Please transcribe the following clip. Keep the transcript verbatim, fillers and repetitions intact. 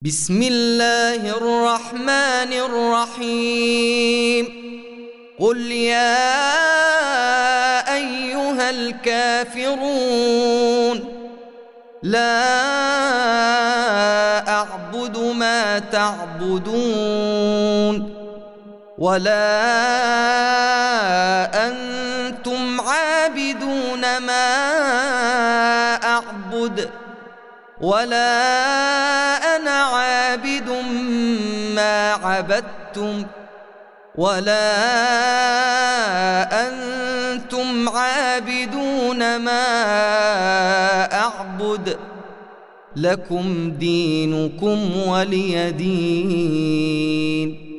بسم الله الرحمن الرحيم قل يا أيها الكافرون لا أعبد ما تعبدون ولا أنتم عابدون ما أعبد ولا أنا عابد ما عبدتم ولا أنتم عابدون ما أعبد لكم دينكم ولي دين.